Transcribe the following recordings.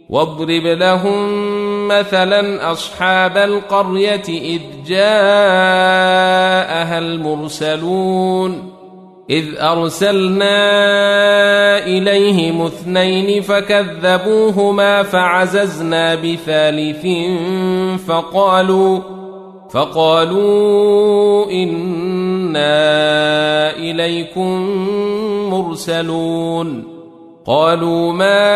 واضرب لهم مثلا أصحاب القرية إذ جاءها المرسلون إذ أرسلنا إليهم 2 فكذبوهما فعززنا بثالث فقالوا إنا إليكم مرسلون قالوا ما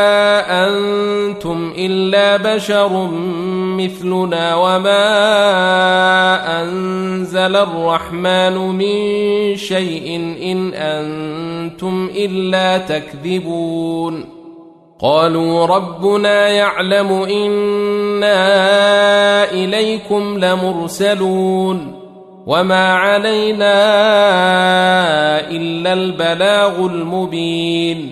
أنتم إلا بشر مثلنا وما أنزل الرحمن من شيء إن أنتم إلا تكذبون قالوا ربنا يعلم إنا إليكم لمرسلون وما علينا إلا البلاغ المبين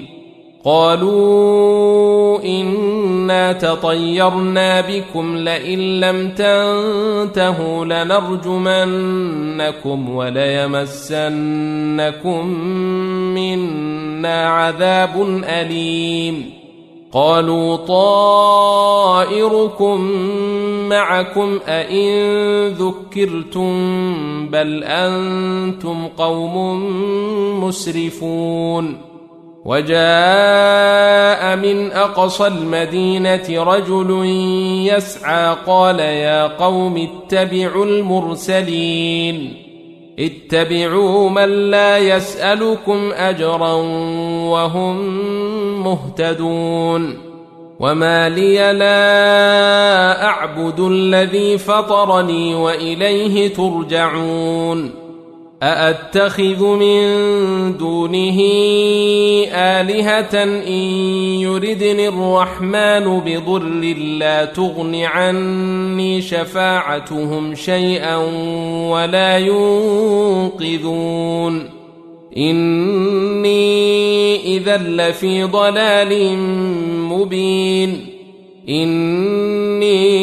قالوا إنا تطيرنا بكم لئن لم تنتهوا لنرجمنكم وليمسنكم منا عذاب أليم قالوا طائركم معكم أئن ذكرتم بل أنتم قوم مسرفون وجاء من أقصى المدينة رجل يسعى قال يا قوم اتبعوا المرسلين اتبعوا من لا يسألكم أجرا وهم مهتدون وما لي لا أعبد الذي فطرني وإليه ترجعون أأتخذ من دونه آلهة إن يردني الرحمن بضر لا تغن عني شفاعتهم شيئا ولا ينقذون إني إذا لفي ضلال مبين إني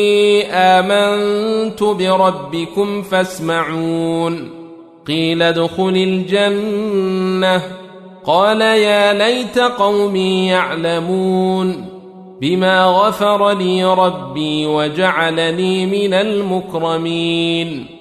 آمنت بربكم فاسمعون قيل ادخل الجنة قال يا ليت قومي يعلمون بما غفر لي ربي وجعلني من المكرمين